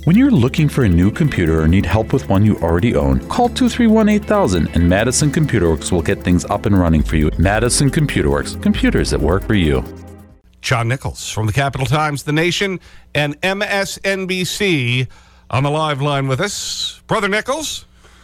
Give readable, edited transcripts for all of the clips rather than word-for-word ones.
When you're looking for a new computer or need help with one you already own, call 231-8000 and Madison Computer Works will get things up and running for you. Madison Computer Works, computers that work for you. John Nichols from the Capital Times, The Nation, and MSNBC on the live line with us. Brother Nichols?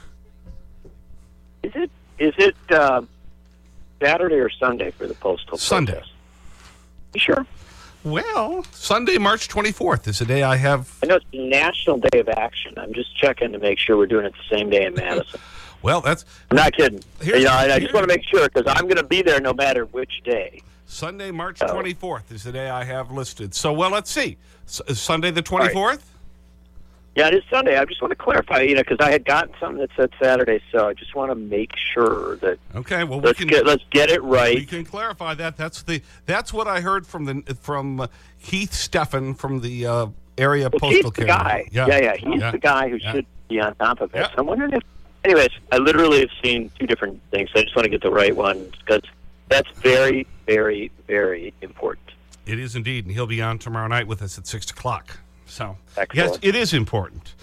Is it Saturday or Sunday for the postal Sunday. protest? You sure? Well, Sunday, March 24th is the day I have. I know it's National Day of Action. I'm just checking to make sure we're doing it the same day in Madison. Well, that's. I'm not kidding. I just want to make sure because I'm going to be there no matter which day. Sunday, March 24th is the day I have listed. So, well, let's see. Sunday the 24th? Right. Yeah, it is Sunday. I just want to clarify, because I had gotten something that said Saturday, so I just want to make sure that. Okay, well, let's get it right. We can clarify that. That's what I heard from Keith Steffen from the area postal Keith's the carrier. guy. Yeah. He's the guy who should be on top of it. Yeah. So I'm wondering if. Anyways, I literally have seen two different things. So I just want to get the right one because that's very, very, very important. It is indeed, and he'll be on tomorrow night with us at 6 o'clock. So, excellent. Yes, it is important.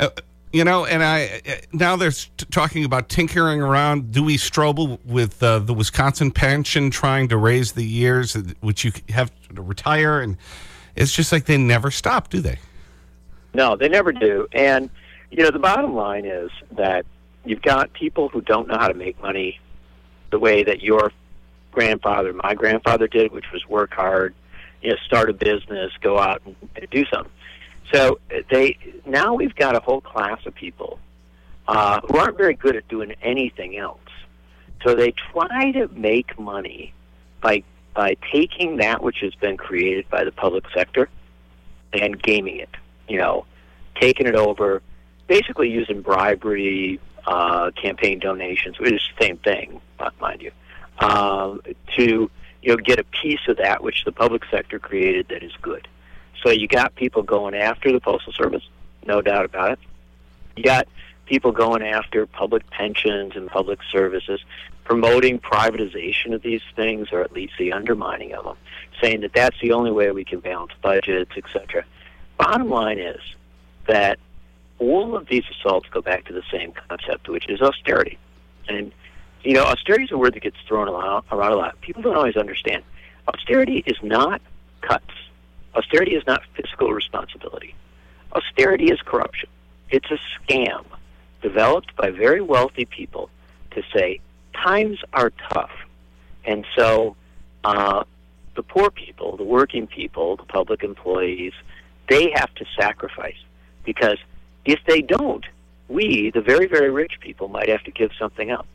And now they're talking about tinkering around Dewey Strobel with the Wisconsin pension, trying to raise the years which you have to retire. And it's just like they never stop, do they? No, they never do. And, the bottom line is that you've got people who don't know how to make money the way that your grandfather, my grandfather did, which was work hard, start a business, go out and do something. So now we've got a whole class of people who aren't very good at doing anything else. So they try to make money by taking that which has been created by the public sector and gaming it, taking it over, basically using bribery, campaign donations, which is the same thing, mind you, to get a piece of that which the public sector created that is good. So you got people going after the Postal Service, no doubt about it. You got people going after public pensions and public services, promoting privatization of these things, or at least the undermining of them, saying that that's the only way we can balance budgets, etc. Bottom line is that all of these assaults go back to the same concept, which is austerity. And, austerity is a word that gets thrown around a lot. People don't always understand. Austerity is not cuts. Austerity is not fiscal responsibility. Austerity is corruption. It's a scam developed by very wealthy people to say times are tough. And so the poor people, the working people, the public employees, they have to sacrifice. Because if they don't, we, the very, very rich people, might have to give something up.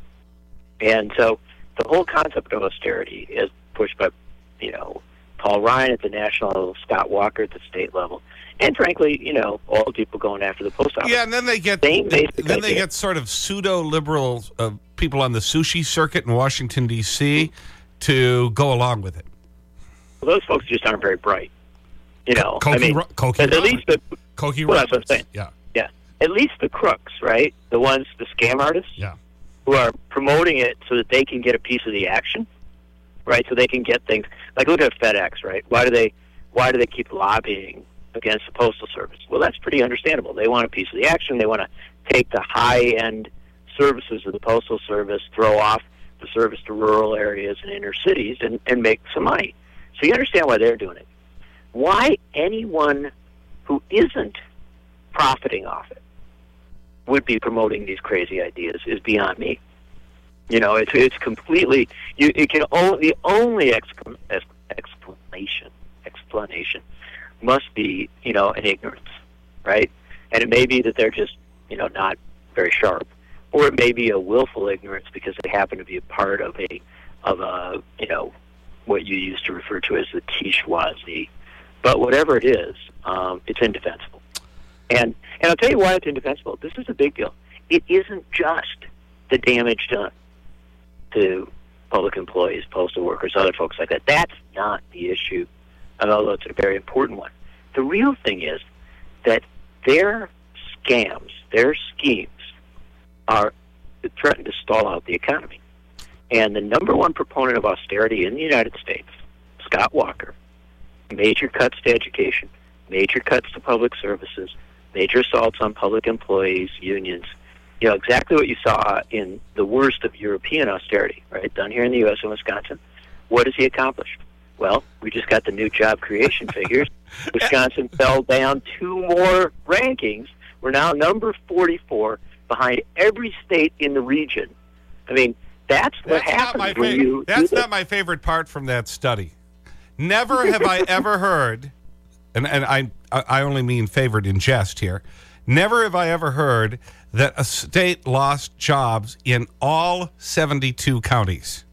And so the whole concept of austerity is pushed by, Paul Ryan at the national level, Scott Walker at the state level, and frankly, all the people going after the post office. Yeah, and then they get sort of pseudo-liberal people on the sushi circuit in Washington, D.C. to go along with it. Well, those folks just aren't very bright. Cokie Well, that's what I'm saying. Yeah. At least the crooks, right? The ones, the scam artists, who are promoting it so that they can get a piece of the action, right? So they can get things like, look at FedEx, right? Why do they keep lobbying against the Postal Service? Well, that's pretty understandable. They want a piece of the action. They want to take the high-end services of the Postal Service, throw off the service to rural areas and inner cities, and make some money. So you understand why they're doing it. Why anyone who isn't profiting off it would be promoting these crazy ideas is beyond me. It's completely. The only explanation must be an ignorance, right? And it may be that they're just not very sharp, or it may be a willful ignorance because they happen to be a part of a what you used to refer to as the bourgeoisie. But whatever it is, it's indefensible. And I'll tell you why it's indefensible. This is a big deal. It isn't just the damage done to public employees, postal workers, other folks like that. That's not the issue, although it's a very important one. The real thing is that their scams, their schemes, are threatening to stall out the economy. And the number one proponent of austerity in the United States, Scott Walker, major cuts to education, major cuts to public services, major assaults on public employees, unions. You know, exactly what you saw in the worst of European austerity, right, done here in the U.S. and Wisconsin. What has he accomplished? Well, we just got the new job creation figures. Wisconsin fell down 2 more rankings. We're now number 44 behind every state in the region. I mean, that's what happens when you... That's not my favorite part from that study. Never have I ever heard, and I only mean favored in jest here, never have I ever heard that a state lost jobs in all 72 counties.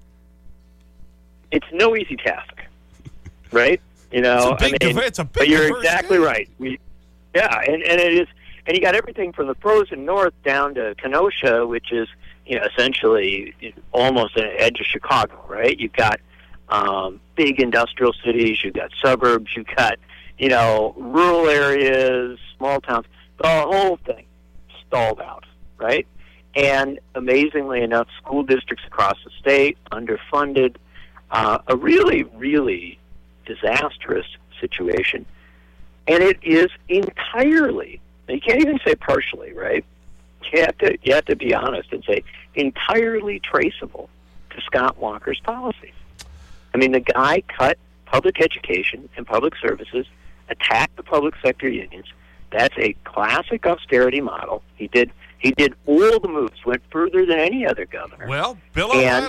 It's no easy task, right? You know, it's a big but you're exactly right. And it is, and you got everything from the frozen north down to Kenosha, which is, you know, essentially almost an edge of Chicago, right? You've got big industrial cities, you've got suburbs, you've got, you know, rural areas, small towns. The whole thing stalled out, right? And amazingly enough, school districts across the state underfunded. A really, really disastrous situation. And it is entirely, you can't even say partially, right? You have to be honest and say entirely traceable to Scott Walker's policies. I mean, the guy cut public education and public services, attacked the public sector unions. That's a classic austerity model. He did all the moves, went further than any other governor. Well, Bill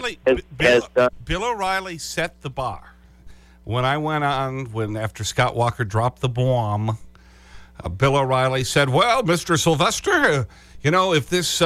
O'Reilly set the bar. When I went on, after Scott Walker dropped the bomb, Bill O'Reilly said, well, Mr. Sylvester, you know, if this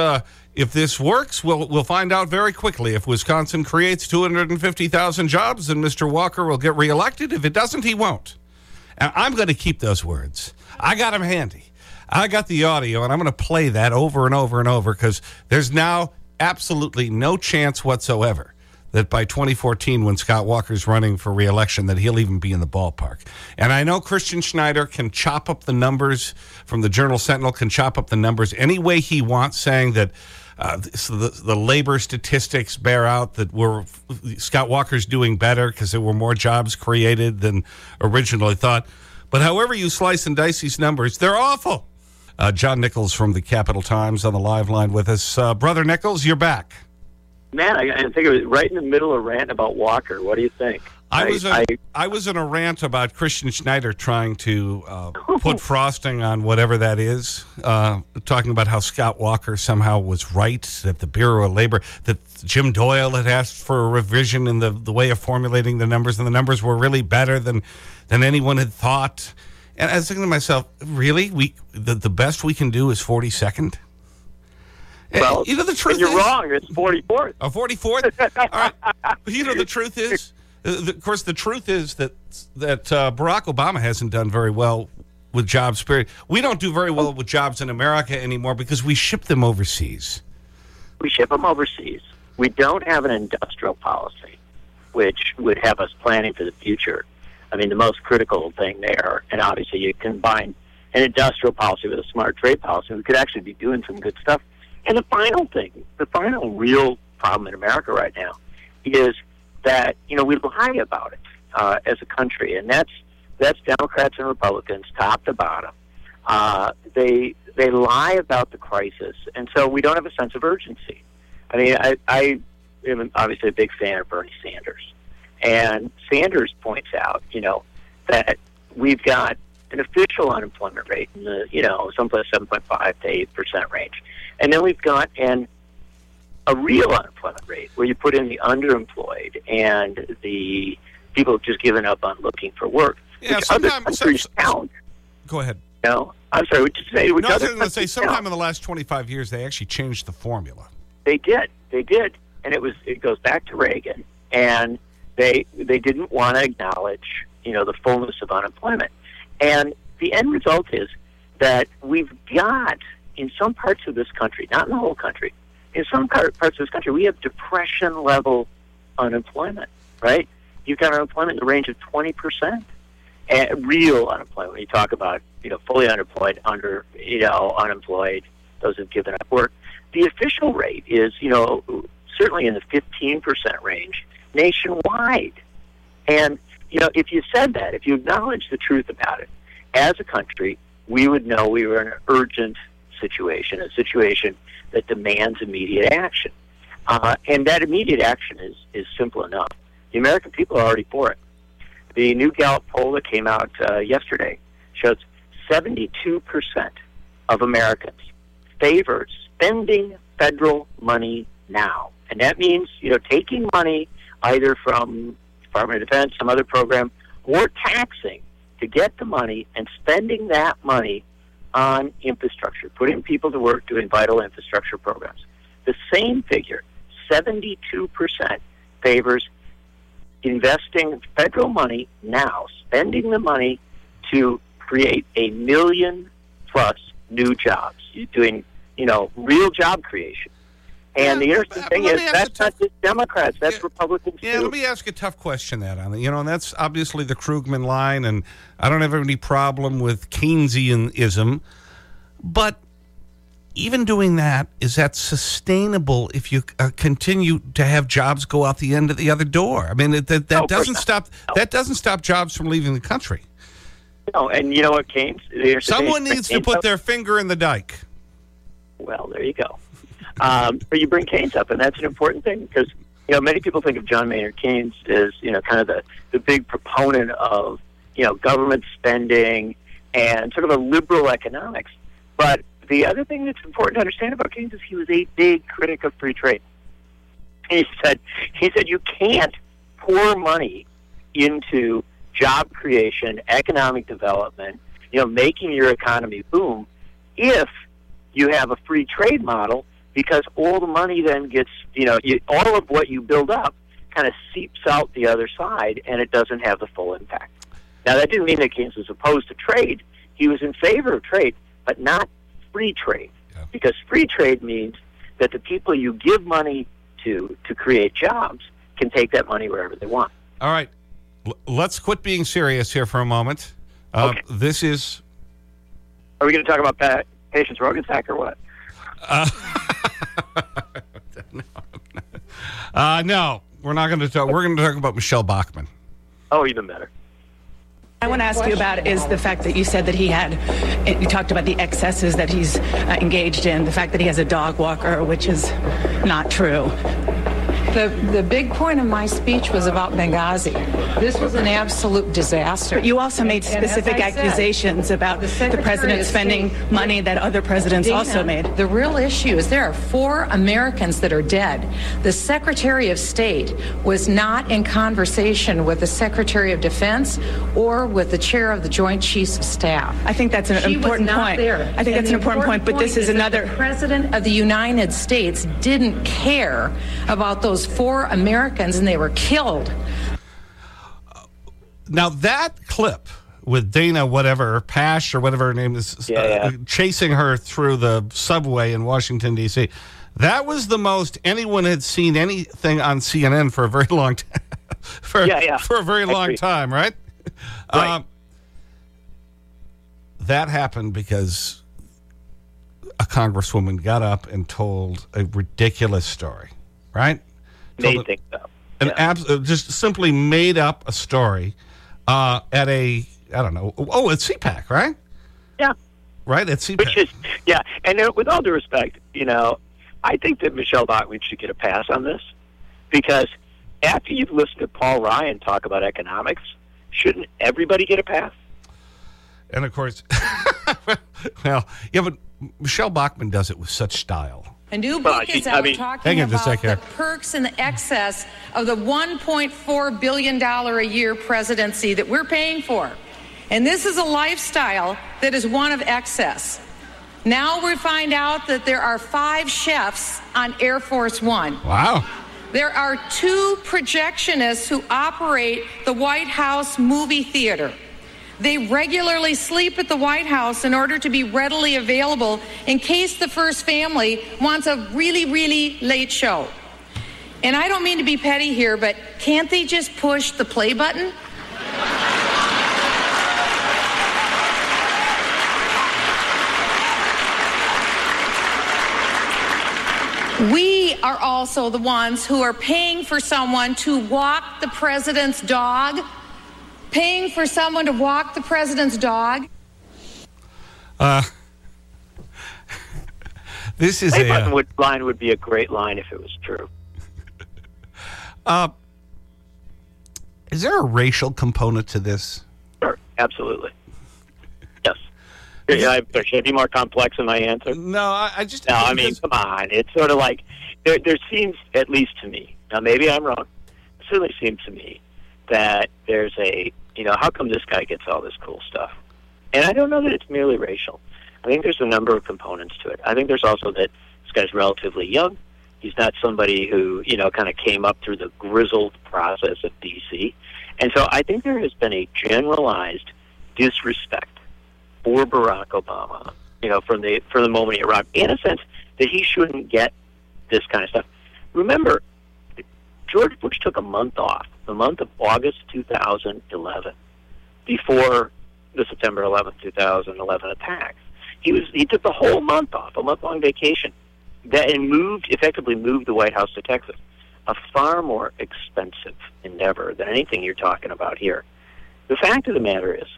works, we'll find out very quickly. If Wisconsin creates 250,000 jobs, then Mr. Walker will get reelected. If it doesn't, he won't. And I'm going to keep those words. I got them handy. I got the audio, and I'm going to play that over and over and over because there's now absolutely no chance whatsoever that by 2014, when Scott Walker's running for re-election, that he'll even be in the ballpark. And I know Christian Schneider can chop up the numbers from the Journal-Sentinel, can chop up the numbers any way he wants, saying that the labor statistics bear out that Scott Walker's doing better because there were more jobs created than originally thought. But however you slice and dice these numbers, they're awful. John Nichols from the Capital Times on the live line with us. Brother Nichols, you're back. Man, I think it was right in the middle of rant about Walker. What do you think? I was in a rant about Christian Schneider trying to put frosting on whatever that is, talking about how Scott Walker somehow was right, that the Bureau of Labor, that Jim Doyle had asked for a revision in the way of formulating the numbers, and the numbers were really better than anyone had thought. And I was thinking to myself, really? The best we can do is 42nd? Well, you know, the truth you're wrong. It's 44th. Oh, 44th? All right. You know, the truth is, of course, the truth is that Barack Obama hasn't done very well with jobs, period. We don't do very well with jobs in America anymore because we ship them overseas. We ship them overseas. We don't have an industrial policy, which would have us planning for the future. I mean, the most critical thing there, and obviously you combine an industrial policy with a smart trade policy, we could actually be doing some good stuff. And the final thing, the final real problem in America right now is that, you know, we lie about it as a country, and that's Democrats and Republicans, top to bottom. They lie about the crisis, and so we don't have a sense of urgency. I mean, I am obviously a big fan of Bernie Sanders. And Sanders points out, you know, that we've got an official unemployment rate in the, you know, someplace 7.5 to 8% range. And then we've got a real unemployment rate where you put in the underemployed and the people just giving up on looking for work. Yeah, which other countries count. Go ahead. No, I'm sorry. Which say, which no, I was other going to say, sometime count. in the last 25 years, they actually changed the formula. They did, and it goes back to Reagan, and they didn't want to acknowledge, you know, the fullness of unemployment, and the end result is that we've got in some parts of this country, not in the whole country, in some parts of this country, we have depression level unemployment. Right? You've got unemployment in the range of 20%. And real unemployment, when you talk about, you know, fully unemployed, unemployed, those who've given up work. The official rate is, you know, certainly in the 15% range nationwide. And, you know, if you said that, if you acknowledge the truth about it, as a country, we would know we were in an urgent situation, a situation that demands immediate action. And that immediate action is simple enough. The American people are already for it. The new Gallup poll that came out yesterday shows 72% of Americans favor spending federal money now. And that means, taking money either from Department of Defense, some other program, or taxing to get the money and spending that money on infrastructure, putting people to work doing vital infrastructure programs. The same figure, 72%, favors investing federal money now, spending the money to create 1 million plus new jobs. You're doing, real job creation. And the interesting thing is that's not just Democrats, that's Republicans too. Yeah, let me ask a tough question on it. And that's obviously the Krugman line, and I don't have any problem with Keynesianism. But even doing that, is that sustainable if you continue to have jobs go out the end of the other door? I mean, that doesn't stop jobs from leaving the country. No, and you know what, Keynes? Someone needs to put their finger in the dike. Well, there you go. But you bring Keynes up, and that's an important thing because, many people think of John Maynard Keynes as, kind of the big proponent of, government spending and sort of a liberal economics. But the other thing that's important to understand about Keynes is he was a big critic of free trade. He said you can't pour money into job creation, economic development, making your economy boom if you have a free trade model, because all the money then gets, all of what you build up kind of seeps out the other side, and it doesn't have the full impact. Now, that didn't mean that Keynes was opposed to trade. He was in favor of trade, but not free trade, because free trade means that the people you give money to create jobs can take that money wherever they want. All right. Let's quit being serious here for a moment. Okay. This is... Are we going to talk about Patience Rogan's hack or what? No, we're not going to talk. We're going to talk about Michelle Bachmann. Oh, even better. I want to ask you about is the fact that you said that you talked about the excesses that he's engaged in, the fact that he has a dog walker, which is not true. The big point of my speech was about Benghazi. This was an absolute disaster. But you also made specific accusations about the president spending money that other presidents also made. The real issue is there are 4 Americans that are dead. The Secretary of State was not in conversation with the Secretary of Defense or with the chair of the Joint Chiefs of Staff. I think that's an important point. There. I think that's an important point, but this is another... The President of the United States didn't care about those 4 Americans, and they were killed. Now, that clip with Dana, Pash, or whatever her name is, chasing her through the subway in Washington, D.C., that was the most anyone had seen anything on CNN for a very long time. for a very long time, right? Right. That happened because a congresswoman got up and told a ridiculous story, right? Made things up. Just simply made up a story at a, I don't know, at CPAC, right? Yeah. Right, at CPAC. Which is, and with all due respect, I think that Michelle Bachmann should get a pass on this, because after you've listened to Paul Ryan talk about economics, shouldn't everybody get a pass? And of course, but Michelle Bachmann does it with such style. A new book is out talking about the perks and the excess of the $1.4 billion a year presidency that we're paying for. And this is a lifestyle that is one of excess. Now we find out that there are 5 chefs on Air Force One. Wow. There are 2 projectionists who operate the White House movie theater. They regularly sleep at the White House in order to be readily available in case the first family wants a really, really late show. And I don't mean to be petty here, but can't they just push the play button? We are also the ones who are paying for someone to walk the president's dog. This is Clay Button line would be a great line if it was true. Is there a racial component to this? Sure, absolutely. Yes. Should I be more complex in my answer? No, I just... No, I mean, come on. It's sort of like, there seems, at least to me, now maybe I'm wrong, it certainly seems to me that there's a, how come this guy gets all this cool stuff? And I don't know that it's merely racial. I think there's a number of components to it. I think there's also that this guy's relatively young. He's not somebody who, kind of came up through the grizzled process of D.C. And so I think there has been a generalized disrespect for Barack Obama, from the moment he arrived, in a sense that he shouldn't get this kind of stuff. Remember, George Bush took a month off, the month of August 2011, before the September 11th, 2011 attacks. He took the whole month off, a month-long vacation, and effectively moved the White House to Texas, a far more expensive endeavor than anything you're talking about here. The fact of the matter is,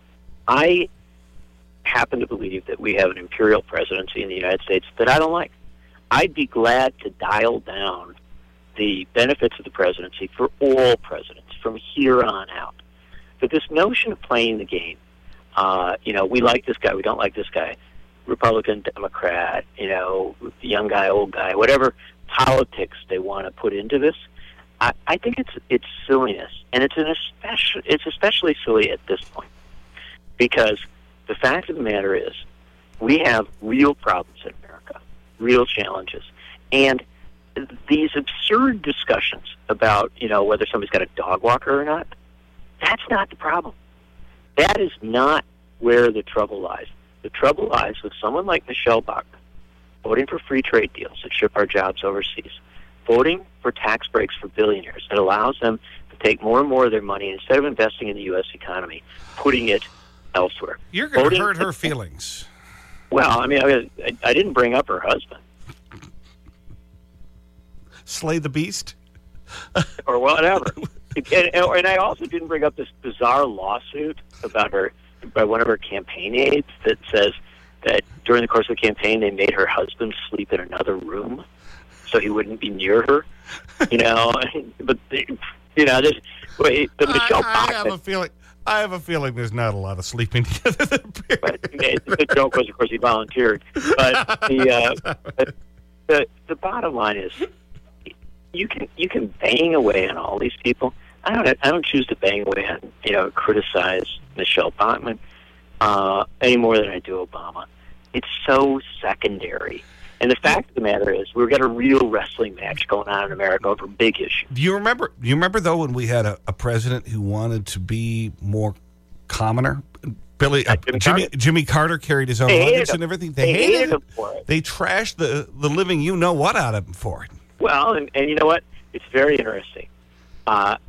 I happen to believe that we have an imperial presidency in the United States that I don't like. I'd be glad to dial down the benefits of the presidency for all presidents from here on out. But this notion of playing the game, we like this guy, we don't like this guy, Republican, Democrat, young guy, old guy, whatever politics they want to put into this, I think it's silliness, and it's especially silly at this point, because the fact of the matter is we have real problems in America, real challenges, and these absurd discussions about whether somebody's got a dog walker or not, that's not the problem. That is not where the trouble lies. The trouble lies with someone like Michelle Bachmann voting for free trade deals that ship our jobs overseas, voting for tax breaks for billionaires that allows them to take more and more of their money, instead of investing in the U.S. economy, putting it elsewhere. You're going to hurt her feelings. Well, I didn't bring up her husband. Slay the beast? Or whatever. And I also didn't bring up this bizarre lawsuit about her, by one of her campaign aides, that says that during the course of the campaign they made her husband sleep in another room so he wouldn't be near her. But Michelle Bachmann. I have a feeling there's not a lot of sleeping together. The joke was, of course, he volunteered. But the bottom line is, you can bang away on all these people. I don't choose to bang away on criticize Michelle Bachmann any more than I do Obama. It's so secondary. And the fact of the matter is, we've got a real wrestling match going on in America over big issues. Do you remember though, when we had a president who wanted to be more commoner? Jimmy Carter carried his own luggage and everything. They hated him for it. They trashed the living you-know-what out of him for it. Well, and you know what? It's very interesting. I'm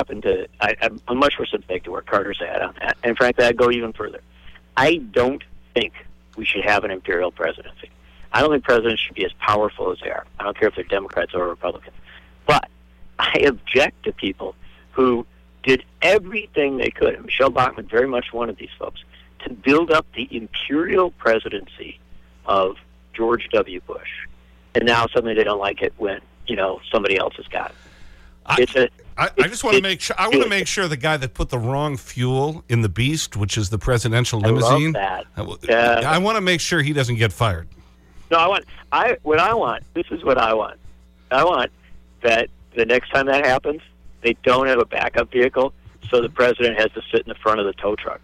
much more sympathetic to where Carter's at on that. And frankly, I'd go even further. I don't think we should have an imperial presidency. I don't think presidents should be as powerful as they are. I don't care if they're Democrats or Republicans. But I object to people who did everything they could, and Michelle Bachmann very much one of these folks, to build up the imperial presidency of George W. Bush. And now suddenly they don't like it when, somebody else has got it. I just want to make sure. I want to make sure the guy that put the wrong fuel in the Beast, which is the presidential limousine. I love that. I want to make sure he doesn't get fired. No, this is what I want. I want that the next time that happens, they don't have a backup vehicle, so the president has to sit in the front of the tow truck.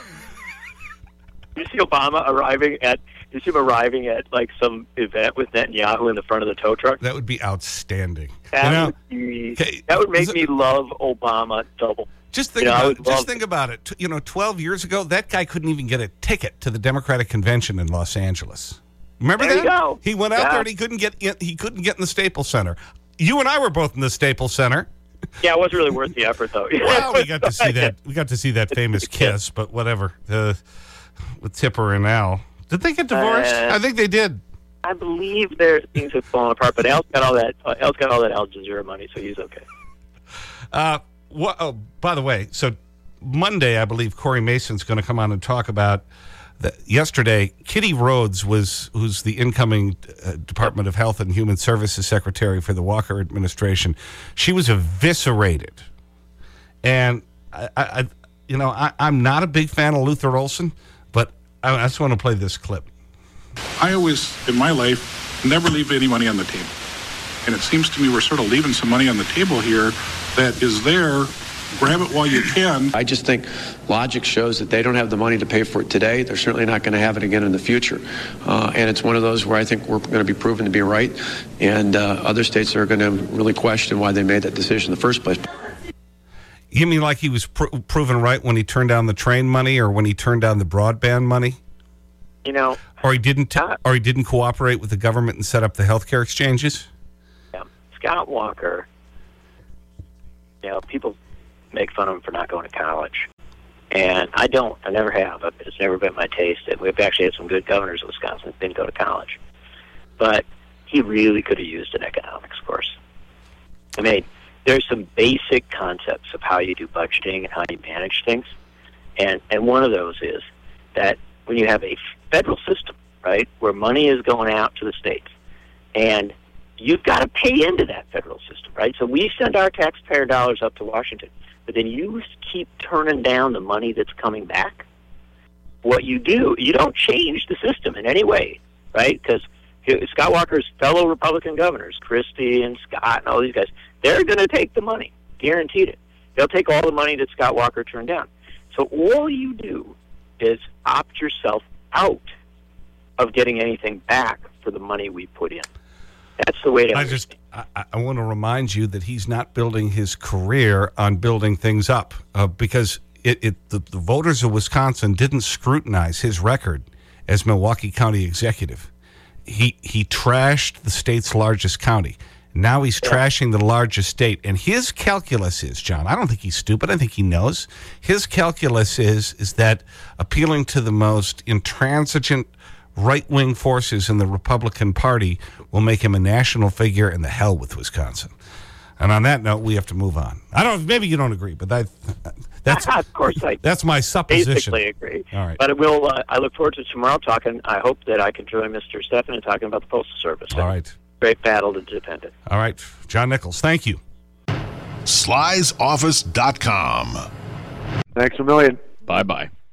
You see Obama arriving at like some event with Netanyahu in the front of the tow truck? That would be outstanding. That would make me love Obama double. Just think about it. 12 years ago, that guy couldn't even get a ticket to the Democratic convention in Los Angeles. Remember that? You go. He went out there and he couldn't get in the Staples Center. You and I were both in the Staples Center. Yeah, it wasn't really worth the effort, though. Well, we got to see that. We got to see that famous kiss, but whatever. With Tipper and Al. Did they get divorced? I think they did. I believe their things have fallen apart, but Al's got all that Al Jazeera money, so he's okay. By the way, so Monday, I believe Corey Mason's going to come on and talk about Yesterday, Kitty Rhodes, who's the incoming Department of Health and Human Services Secretary for the Walker administration. She was eviscerated. And, I'm not a big fan of Luther Olson, but I just want to play this clip. I always, in my life, never leave any money on the table. And it seems to me we're sort of leaving some money on the table here that is there. Grab it while you can. I just think logic shows that they don't have the money to pay for it today. They're certainly not going to have it again in the future. And it's one of those where I think we're going to be proven to be right. And other states are going to really question why they made that decision in the first place. You mean like he was proven right when he turned down the train money or when he turned down the broadband money? Or he didn't cooperate with the government and set up the healthcare exchanges? Yeah. Scott Walker, people make fun of him for not going to college. And I don't. I never have. It's never been my taste. We've actually had some good governors in Wisconsin that didn't go to college. But he really could have used an economics course. I mean, there's some basic concepts of how you do budgeting and how you manage things. And one of those is that when you have a federal system, right, where money is going out to the states, and you've got to pay into that federal system, right? So we send our taxpayer dollars up to Washington, but then you keep turning down the money that's coming back. What you do, you don't change the system in any way, right? Because Scott Walker's fellow Republican governors, Christie and Scott and all these guys, they're going to take the money, guaranteed it. They'll take all the money that Scott Walker turned down. So all you do is opt yourself out of getting anything back for the money we put in. That's the way to understand. I want to remind you that he's not building his career on building things up because the voters of Wisconsin didn't scrutinize his record as Milwaukee County executive. He trashed the state's largest county. Now he's trashing the largest state. And his calculus is, John, I don't think he's stupid. I think he knows. His calculus is that appealing to the most intransigent right-wing forces in the Republican Party will make him a national figure, and the hell with Wisconsin. And on that note, we have to move on. Maybe you don't agree, but that's of course that's my supposition. Basically agree. All right. But I look forward to tomorrow talking. I hope that I can join Mr. Stephan in talking about the Postal Service. All right. Great battle to defend it. All right. John Nichols, thank you. Sly'sOffice.com. Thanks a million. Bye-bye.